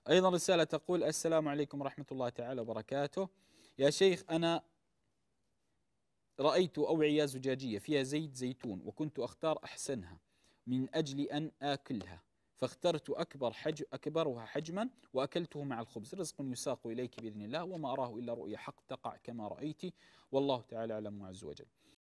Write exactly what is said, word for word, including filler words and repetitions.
أيضا رسالة تقول: السلام عليكم ورحمة الله تعالى وبركاته. يا شيخ، أنا رأيت أوعية زجاجية فيها زيت زيتون وكنت أختار أحسنها من أجل أن آكلها، فاخترت أكبر حجم أكبرها حجما وأكلته مع الخبز. رزق يساق إليك بإذن الله، وما أراه إلا رؤيا حق تقع كما رأيت، والله تعالى أعلم عز وجل.